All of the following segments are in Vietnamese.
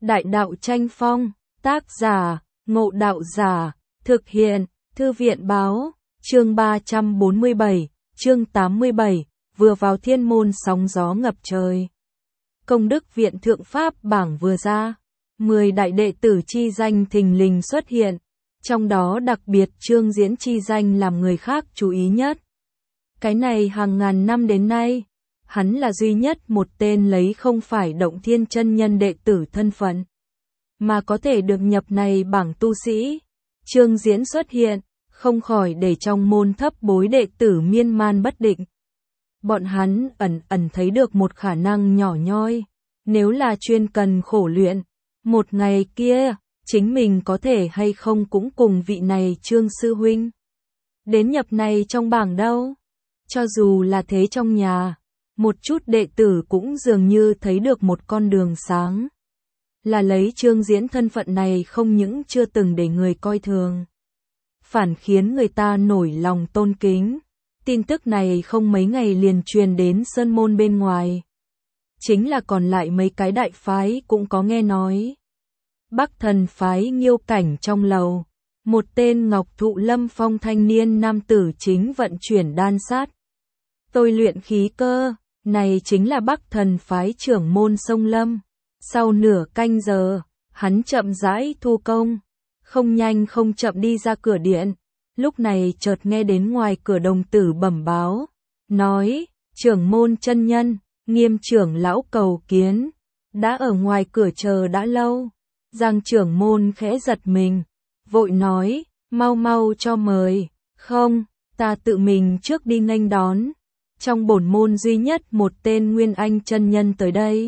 Đại đạo tranh phong, tác giả, Ngộ Đạo Giả, thực hiện, Thư viện báo, chương 347, chương 87, vừa vào thiên môn sóng gió ngập trời. Công đức viện thượng pháp bảng vừa ra, 10 đại đệ tử chi danh thình lình xuất hiện, trong đó đặc biệt Trương Diễn chi danh làm người khác chú ý nhất. Cái này hàng ngàn năm đến nay, hắn là duy nhất một tên lấy không phải Động Thiên chân nhân đệ tử thân phận, mà có thể được nhập này bảng tu sĩ. Trương Diễn xuất hiện, không khỏi để trong môn thấp bối đệ tử miên man bất định. Bọn hắn ẩn thấy được một khả năng nhỏ nhoi, nếu là chuyên cần khổ luyện, một ngày kia, chính mình có thể hay không cũng cùng vị này Trương sư huynh đến nhập này trong bảng đâu. Cho dù là thế trong nhà, một chút đệ tử cũng dường như thấy được một con đường sáng. Là lấy Trương Diễn thân phận này không những chưa từng để người coi thường, phản khiến người ta nổi lòng tôn kính. Tin tức này không mấy ngày liền truyền đến sơn môn bên ngoài. Chính là còn lại mấy cái đại phái cũng có nghe nói. Bắc Thần phái Nghiêu Cảnh trong lầu, một tên Ngọc Thụ Lâm Phong thanh niên nam tử chính vận chuyển đan sát, tôi luyện khí cơ, này chính là Bắc Thần phái trưởng môn Sông Lâm. Sau nửa canh giờ, hắn chậm rãi thu công, không nhanh không chậm đi ra cửa điện. Lúc này chợt nghe đến ngoài cửa đồng tử bẩm báo, nói, trưởng môn chân nhân, Nghiêm trưởng lão cầu kiến, đã ở ngoài cửa chờ đã lâu. Giang trưởng môn khẽ giật mình, vội nói, mau mau cho mời, không, ta tự mình trước đi nghênh đón. Trong bổn môn duy nhất một tên Nguyên Anh chân nhân tới đây.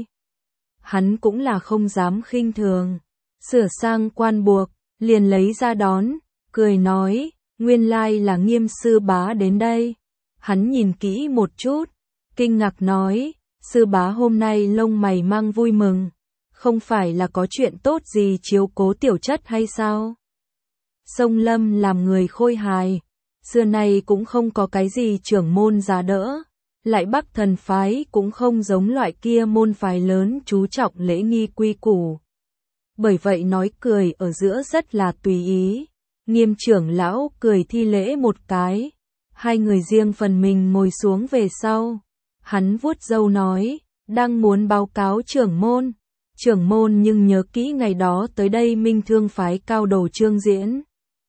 Hắn cũng là không dám khinh thường, sửa sang quan buộc, liền lấy ra đón, cười nói, nguyên lai là Nghiêm sư bá đến đây. Hắn nhìn kỹ một chút, kinh ngạc nói, sư bá hôm nay lông mày mang vui mừng, không phải là có chuyện tốt gì chiếu cố tiểu chất hay sao? Sông Lâm làm người khôi hài, xưa nay cũng không có cái gì trưởng môn giá đỡ, lại Bắc Thần phái cũng không giống loại kia môn phái lớn chú trọng lễ nghi quy củ. Bởi vậy nói cười ở giữa rất là tùy ý. Nghiêm trưởng lão cười thi lễ một cái, hai người riêng phần mình ngồi xuống về sau. Hắn vuốt râu nói, đang muốn báo cáo trưởng môn nhưng nhớ kỹ ngày đó tới đây Minh Thương phái cao đồ Trương Diễn.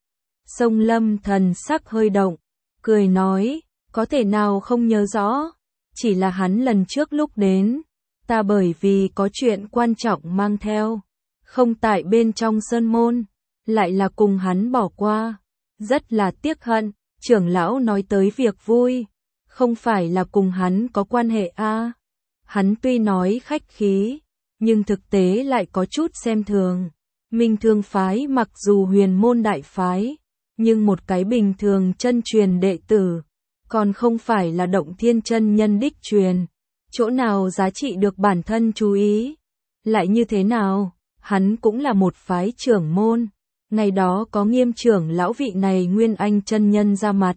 Sông Lâm thần sắc hơi động, cười nói, có thể nào không nhớ rõ, chỉ là hắn lần trước lúc đến, ta bởi vì có chuyện quan trọng mang theo, không tại bên trong sơn môn, lại là cùng hắn bỏ qua, rất là tiếc hận. Trưởng lão nói tới việc vui, không phải là cùng hắn có quan hệ a. Hắn tuy nói khách khí, nhưng thực tế lại có chút xem thường. Minh Thương phái mặc dù huyền môn đại phái, nhưng một cái bình thường chân truyền đệ tử, còn không phải là Động Thiên chân nhân đích truyền, chỗ nào giá trị được bản thân chú ý. Lại như thế nào, hắn cũng là một phái trưởng môn, ngày đó có Nghiêm trưởng lão vị này Nguyên Anh chân nhân ra mặt,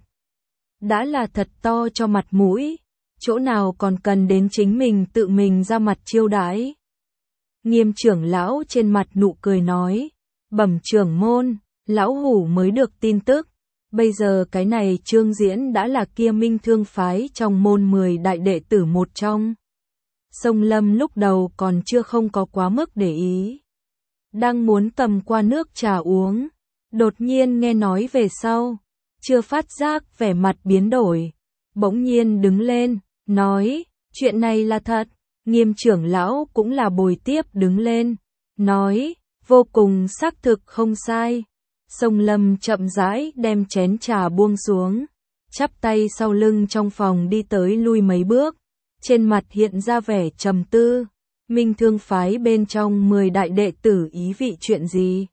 đã là thật to cho mặt mũi, chỗ nào còn cần đến chính mình tự mình ra mặt chiêu đãi. Nghiêm trưởng lão trên mặt nụ cười nói, bẩm trưởng môn, lão hủ mới được tin tức, bây giờ cái này Trương Diễn đã là kia Minh Thương phái trong môn 10 đại đệ tử một trong. Sông Lâm lúc đầu còn chưa không có quá mức để ý, đang muốn cầm qua nước trà uống, đột nhiên nghe nói về sau, chưa phát giác vẻ mặt biến đổi, bỗng nhiên đứng lên, nói, chuyện này là thật. Nghiêm trưởng lão cũng là bồi tiếp đứng lên, nói, vô cùng xác thực không sai. Sông Lâm chậm rãi đem chén trà buông xuống, chắp tay sau lưng trong phòng đi tới lui mấy bước, trên mặt hiện ra vẻ trầm tư. Minh Thương phái bên trong 10 đại đệ tử ý vị chuyện gì,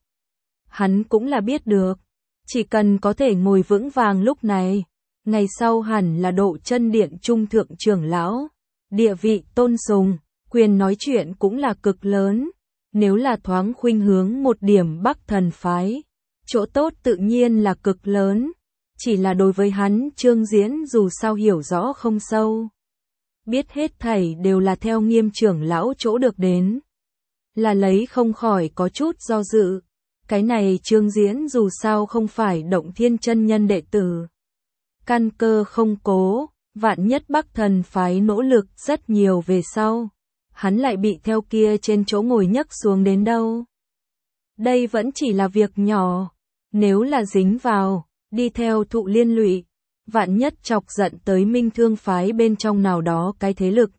hắn cũng là biết được, chỉ cần có thể ngồi vững vàng lúc này, ngày sau hẳn là Độ Chân Điện trung thượng trưởng lão, địa vị tôn sùng, quyền nói chuyện cũng là cực lớn. Nếu là thoáng khuynh hướng một điểm Bắc Thần phái, chỗ tốt tự nhiên là cực lớn, chỉ là đối với hắn Trương Diễn dù sao hiểu rõ không sâu, biết hết thảy đều là theo Nghiêm trưởng lão chỗ được đến. là lấy không khỏi có chút do dự. Cái này Trương Diễn dù sao không phải Động Thiên chân nhân đệ tử. Căn cơ không cố, vạn nhất Bắc Thần phái nỗ lực rất nhiều về sau. Hắn lại bị theo kia trên chỗ ngồi nhấc xuống đến đâu. Đây vẫn chỉ là việc nhỏ. Nếu là dính vào, đi theo thụ liên lụy, vạn nhất chọc giận tới Minh Thương phái bên trong nào đó cái thế lực.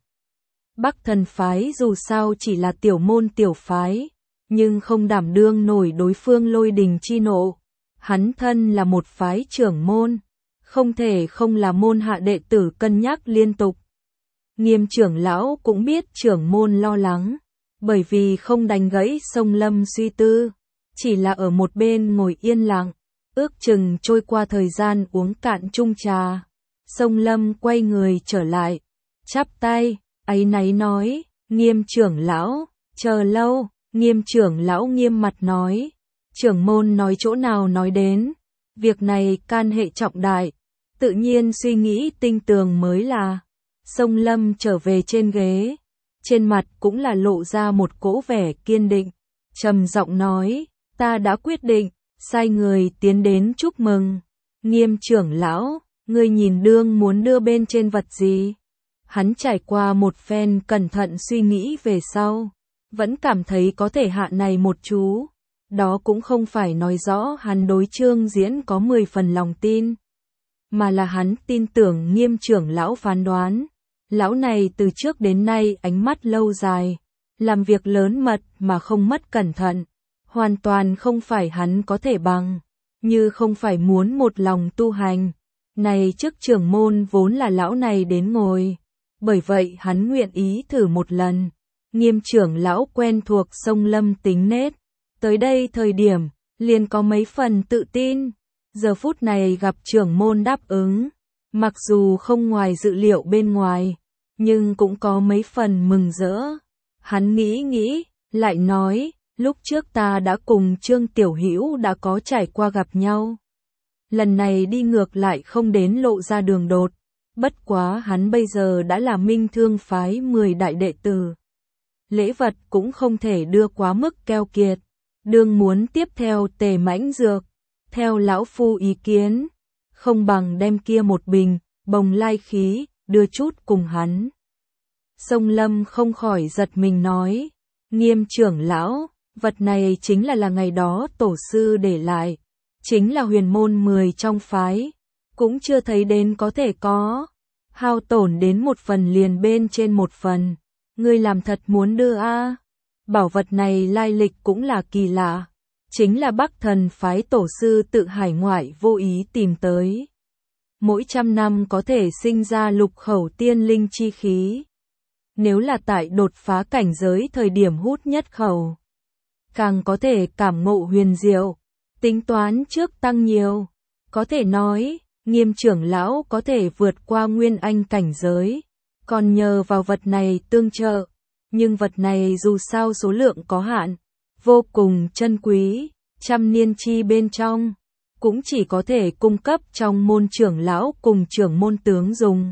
Bắc Thần phái dù sao chỉ là tiểu môn tiểu phái, nhưng không đảm đương nổi đối phương lôi đình chi nộ. Hắn thân là một phái trưởng môn, không thể không là môn hạ đệ tử cân nhắc liên tục. Nghiêm trưởng lão cũng biết trưởng môn lo lắng, bởi vì không đành gãy Sông Lâm suy tư, chỉ là ở một bên ngồi yên lặng, ước chừng trôi qua thời gian uống cạn chung trà. Sông Lâm quay người trở lại, chắp tay, áy náy nói, Nghiêm trưởng lão, chờ lâu. Nghiêm trưởng lão nghiêm mặt nói, trưởng môn nói chỗ nào nói đến, việc này can hệ trọng đại, tự nhiên suy nghĩ tinh tường mới là. Sông Lâm trở về trên ghế, trên mặt cũng là lộ ra một cỗ vẻ kiên định, trầm giọng nói, ta đã quyết định, sai người tiến đến chúc mừng. Nghiêm trưởng lão, ngươi nhìn đương muốn đưa bên trên vật gì? Hắn trải qua một phen cẩn thận suy nghĩ về sau, vẫn cảm thấy có thể hạ này một chú. Đó cũng không phải nói rõ hắn đối Trương Diễn có 10 phần lòng tin, mà là hắn tin tưởng Nghiêm trưởng lão phán đoán. Lão này từ trước đến nay ánh mắt lâu dài, làm việc lớn mật mà không mất cẩn thận, hoàn toàn không phải hắn có thể bằng, như không phải muốn một lòng tu hành. Này chức trưởng môn vốn là lão này đến ngồi, bởi vậy hắn nguyện ý thử một lần. Nghiêm trưởng lão quen thuộc Sông Lâm tính nết, tới đây thời điểm, liền có mấy phần tự tin. Giờ phút này gặp trưởng môn đáp ứng, mặc dù không ngoài dự liệu bên ngoài, nhưng cũng có mấy phần mừng rỡ. Hắn nghĩ, lại nói, lúc trước ta đã cùng Trương Tiểu Hữu đã có trải qua gặp nhau. Lần này đi ngược lại không đến lộ ra đường đột, bất quá hắn bây giờ đã là Minh Thương phái 10 đại đệ tử. Lễ vật cũng không thể đưa quá mức keo kiệt, đương muốn tiếp theo Tề Mãnh Dược. Theo lão phu ý kiến, không bằng đem kia một bình, bồng lai khí, đưa chút cùng hắn. Sông Lâm không khỏi giật mình nói, Nghiêm trưởng lão, vật này chính là ngày đó tổ sư để lại, chính là huyền môn 10 trong phái, cũng chưa thấy đến có thể có, hao tổn đến một phần liền bên trên một phần, ngươi làm thật muốn đưa a? Bảo vật này lai lịch cũng là kỳ lạ, chính là Bắc Thần phái tổ sư tự hải ngoại vô ý tìm tới. Mỗi 100 năm có thể sinh ra lục khẩu tiên linh chi khí. Nếu là tại đột phá cảnh giới thời điểm hút nhất khẩu, càng có thể cảm ngộ huyền diệu, tính toán trước tăng nhiều. Có thể nói, Nghiêm trưởng lão có thể vượt qua nguyên anh cảnh giới, còn nhờ vào vật này tương trợ. Nhưng vật này dù sao số lượng có hạn, vô cùng chân quý, trăm niên chi bên trong, cũng chỉ có thể cung cấp trong môn trưởng lão cùng trưởng môn tướng dùng.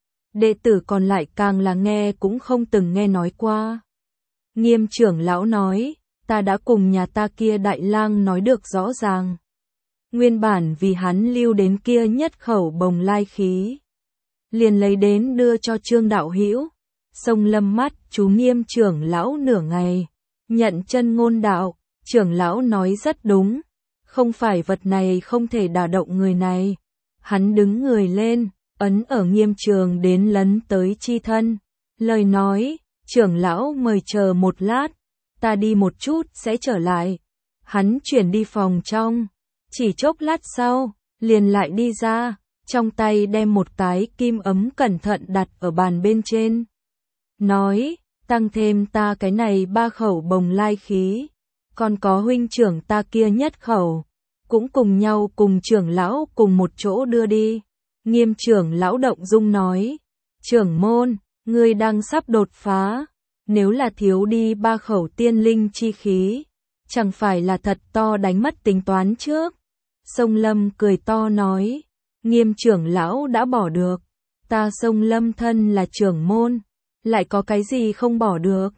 Đệ tử còn lại càng là nghe cũng không từng nghe nói qua. Nghiêm trưởng lão nói, ta đã cùng nhà ta kia đại lang nói được rõ ràng. Nguyên bản vì hắn lưu đến kia nhất khẩu bồng lai khí, liền lấy đến đưa cho Trương đạo hữu. Sông Lâm mắt chú Nghiêm trưởng lão nửa ngày, nhận chân ngôn đạo, trưởng lão nói rất đúng, không phải vật này không thể đả động người này. Hắn đứng người lên, ấn ở Nghiêm trường đến lấn tới chi thân, lời nói, trưởng lão mời chờ một lát, ta đi một chút sẽ trở lại. Hắn chuyển đi phòng trong, chỉ chốc lát sau, liền lại đi ra, trong tay đem một cái kim ấm cẩn thận đặt ở bàn bên trên. Nói, tăng thêm ta cái này 3 khẩu bồng lai khí, còn có huynh trưởng ta kia nhất khẩu, cũng cùng nhau cùng trưởng lão cùng một chỗ đưa đi. Nghiêm trưởng lão động dung nói, trưởng môn, ngươi đang sắp đột phá, nếu là thiếu đi 3 khẩu tiên linh chi khí, chẳng phải là thật to đánh mất tính toán trước. Sông Lâm cười to nói, Nghiêm trưởng lão đã bỏ được, ta Sông Lâm thân là trưởng môn, lại có cái gì không bỏ được.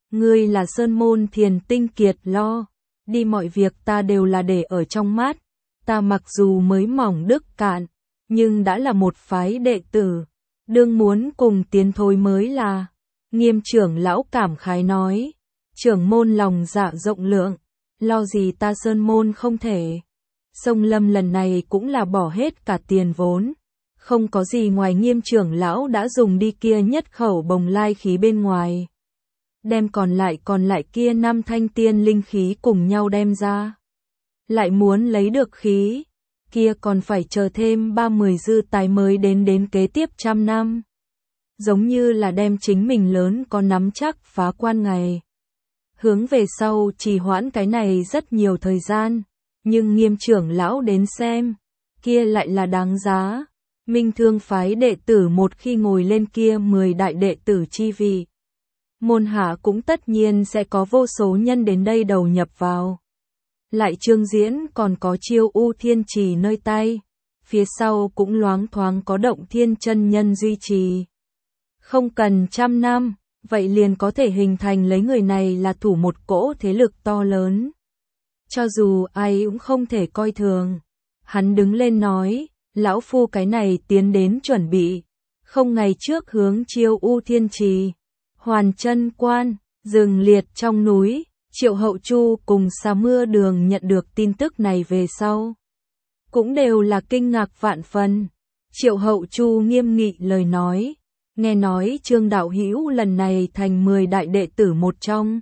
Ngươi là sơn môn thiền tinh kiệt lo, đi mọi việc ta đều là để ở trong mắt, ta mặc dù mới mỏng đức cạn, nhưng đã là một phái đệ tử, đương muốn cùng tiến thôi mới là. Nghiêm trưởng lão cảm khái nói, trưởng môn lòng dạ rộng lượng, lo gì ta sơn môn không thể. Sông Lâm lần này cũng là bỏ hết cả tiền vốn, không có gì ngoài Nghiêm trưởng lão đã dùng đi kia nhất khẩu bồng lai khí bên ngoài. Đem còn lại kia 5 thanh tiên linh khí cùng nhau đem ra. Lại muốn lấy được khí, kia còn phải chờ thêm 30 dư tài mới đến kế tiếp 100 năm. Giống như là đem chính mình lớn có nắm chắc phá quan ngày. Hướng về sau trì hoãn cái này rất nhiều thời gian, nhưng Nghiêm trưởng lão đến xem, kia lại là đáng giá. Minh Thương phái đệ tử một khi ngồi lên kia 10 đại đệ tử chi vị, môn hạ cũng tất nhiên sẽ có vô số nhân đến đây đầu nhập vào. Lại Trương Diễn còn có Chiêu U Thiên Trì nơi tay, phía sau cũng loáng thoáng có Động Thiên chân nhân duy trì. Không cần 100 năm, vậy liền có thể hình thành lấy người này là thủ một cỗ thế lực to lớn. Cho dù ai cũng không thể coi thường. Hắn đứng lên nói, lão phu cái này tiến đến chuẩn bị, không ngày trước hướng Chiêu U Thiên Trì, Hoàn Chân Quan, rừng liệt trong núi, Triệu Hậu Chu cùng Xà Mưa Đường nhận được tin tức này về sau, cũng đều là kinh ngạc vạn phần. Triệu Hậu Chu nghiêm nghị lời nói, nghe nói Trương đạo hữu lần này thành 10 đại đệ tử một trong.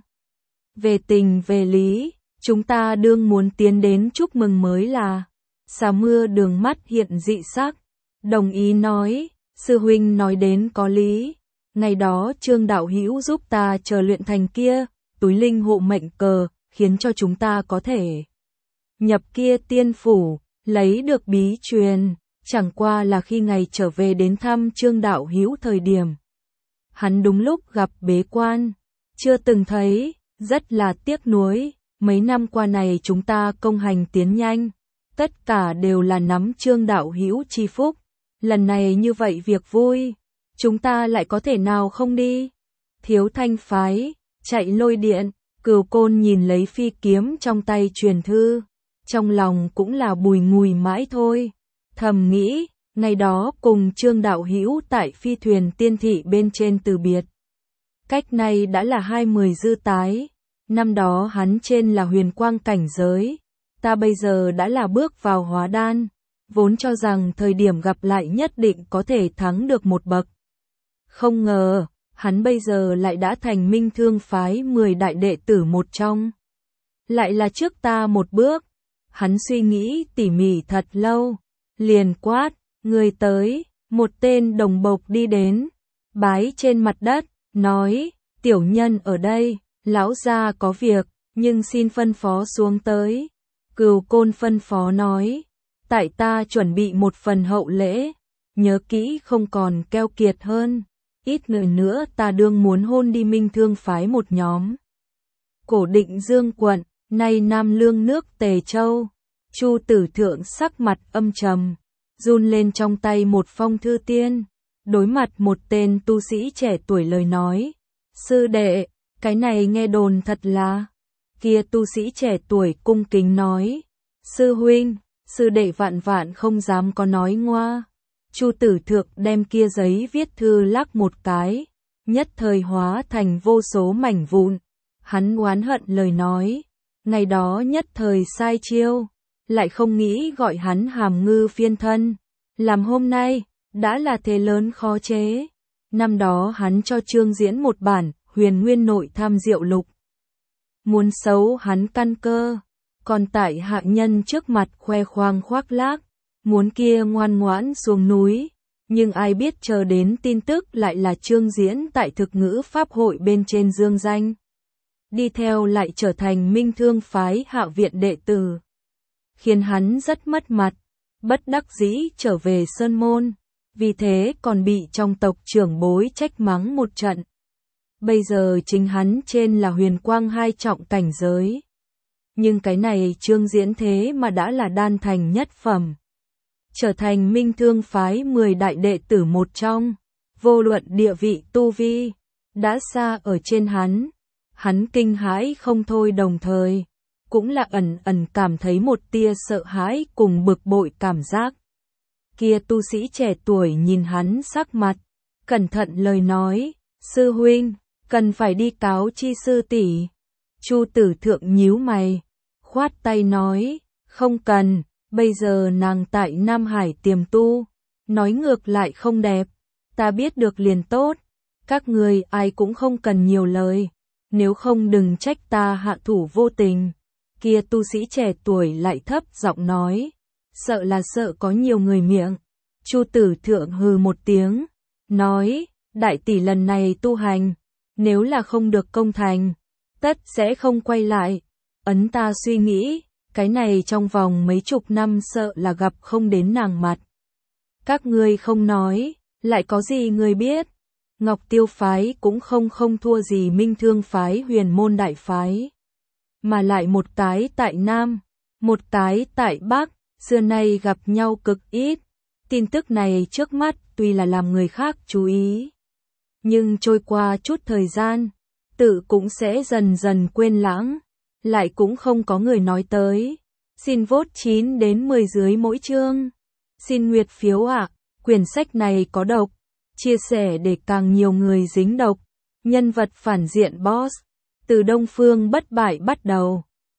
Về tình về lý, chúng ta đương muốn tiến đến chúc mừng mới là. Xà Mưa Đường mắt hiện dị sắc, đồng ý nói, sư huynh nói đến có lý. Ngày đó Trương đạo hữu giúp ta chờ luyện thành kia túi linh hộ mệnh cờ, khiến cho chúng ta có thể nhập kia tiên phủ, lấy được bí truyền. Chẳng qua là khi ngày trở về đến thăm Trương đạo hữu thời điểm, hắn đúng lúc gặp bế quan, chưa từng thấy, rất là tiếc nuối. Mấy năm qua này chúng ta công hành tiến nhanh, tất cả đều là nắm Trương đạo hữu chi phúc. Lần này như vậy việc vui, chúng ta lại có thể nào không đi. Thiếu Thanh phái, chạy lôi điện, Cửu Côn nhìn lấy phi kiếm trong tay truyền thư, trong lòng cũng là bùi ngùi mãi thôi. Thầm nghĩ, ngày đó cùng Trương đạo hữu tại phi thuyền tiên thị bên trên từ biệt. Cách này đã là 20 dư tái, năm đó hắn trên là huyền quang cảnh giới, ta bây giờ đã là bước vào hóa đan, vốn cho rằng thời điểm gặp lại nhất định có thể thắng được một bậc. Không ngờ, hắn bây giờ lại đã thành Minh Thương phái 10 đại đệ tử một trong. Lại là trước ta một bước, hắn suy nghĩ tỉ mỉ thật lâu, liền quát, người tới, một tên đồng bộc đi đến, bái trên mặt đất, nói, tiểu nhân ở đây, lão gia có việc, nhưng xin phân phó xuống tới. Cửu Côn phân phó nói, tại ta chuẩn bị một phần hậu lễ, nhớ kỹ không còn keo kiệt hơn, ít người nữa ta đương muốn hôn đi Minh Thương phái một nhóm. Cổ Định Dương quận, nay Nam Lương nước Tề Châu, Chu Tử Thượng sắc mặt âm trầm, run lên trong tay một phong thư tiên, đối mặt một tên tu sĩ trẻ tuổi lời nói, sư đệ, cái này nghe đồn thật là. Kia tu sĩ trẻ tuổi cung kính nói, sư huynh, sư đệ vạn vạn không dám có nói ngoa. Chu Tử Thượng đem kia giấy viết thư lắc một cái, nhất thời hóa thành vô số mảnh vụn. Hắn oán hận lời nói, ngày đó nhất thời sai chiêu, lại không nghĩ gọi hắn Hàm Ngư phiên thân, làm hôm nay, đã là thế lớn khó chế. Năm đó hắn cho Trương Diễn một bản Huyền Nguyên Nội Tham Diệu Lục, muốn xấu hắn căn cơ, còn tại hạ nhân trước mặt khoe khoang khoác lác, muốn kia ngoan ngoãn xuống núi, nhưng ai biết chờ đến tin tức lại là Trương Diễn tại thực ngữ pháp hội bên trên dương danh. Đi theo lại trở thành Minh Thương phái hạ viện đệ tử, khiến hắn rất mất mặt, bất đắc dĩ trở về Sơn Môn, vì thế còn bị trong tộc trưởng bối trách mắng một trận. Bây giờ chính hắn trên là huyền quang 2 trọng cảnh giới. Nhưng cái này Trương Diễn thế mà đã là đan thành nhất phẩm, trở thành Minh Thương phái 10 đại đệ tử một trong, vô luận địa vị tu vi, đã xa ở trên hắn. hắn kinh hãi không thôi, đồng thời cũng là ẩn ẩn cảm thấy một tia sợ hãi cùng bực bội cảm giác. Kia tu sĩ trẻ tuổi nhìn hắn sắc mặt, cẩn thận lời nói, sư huynh, cần phải đi cáo chi sư tỷ. Chu Tử Thượng nhíu mày, khoát tay nói, không cần, bây giờ nàng tại Nam Hải tiềm tu, nói ngược lại không đẹp, ta biết được liền tốt, các người ai cũng không cần nhiều lời, nếu không đừng trách ta hạ thủ vô tình. Kia tu sĩ trẻ tuổi lại thấp giọng nói, sợ là sợ có nhiều người miệng. Chu Tử Thượng hừ một tiếng, nói, đại tỷ lần này tu hành, nếu là không được công thành, tất sẽ không quay lại. Ấn ta suy nghĩ, cái này trong vòng mấy chục năm sợ là gặp không đến nàng mặt. Các ngươi không nói, lại có gì người biết? Ngọc Tiêu phái cũng không thua gì Minh Thương phái, Huyền Môn đại phái, mà lại một cái tại Nam, một cái tại Bắc, xưa nay gặp nhau cực ít. Tin tức này trước mắt tuy là làm người khác chú ý, nhưng trôi qua chút thời gian, tự cũng sẽ dần dần quên lãng, lại cũng không có người nói tới. Xin vote 9 đến 10 dưới mỗi chương. Xin nguyệt phiếu ạ, quyển sách này có độc, chia sẻ để càng nhiều người dính độc. Nhân vật phản diện boss, từ Đông Phương Bất Bại bắt đầu.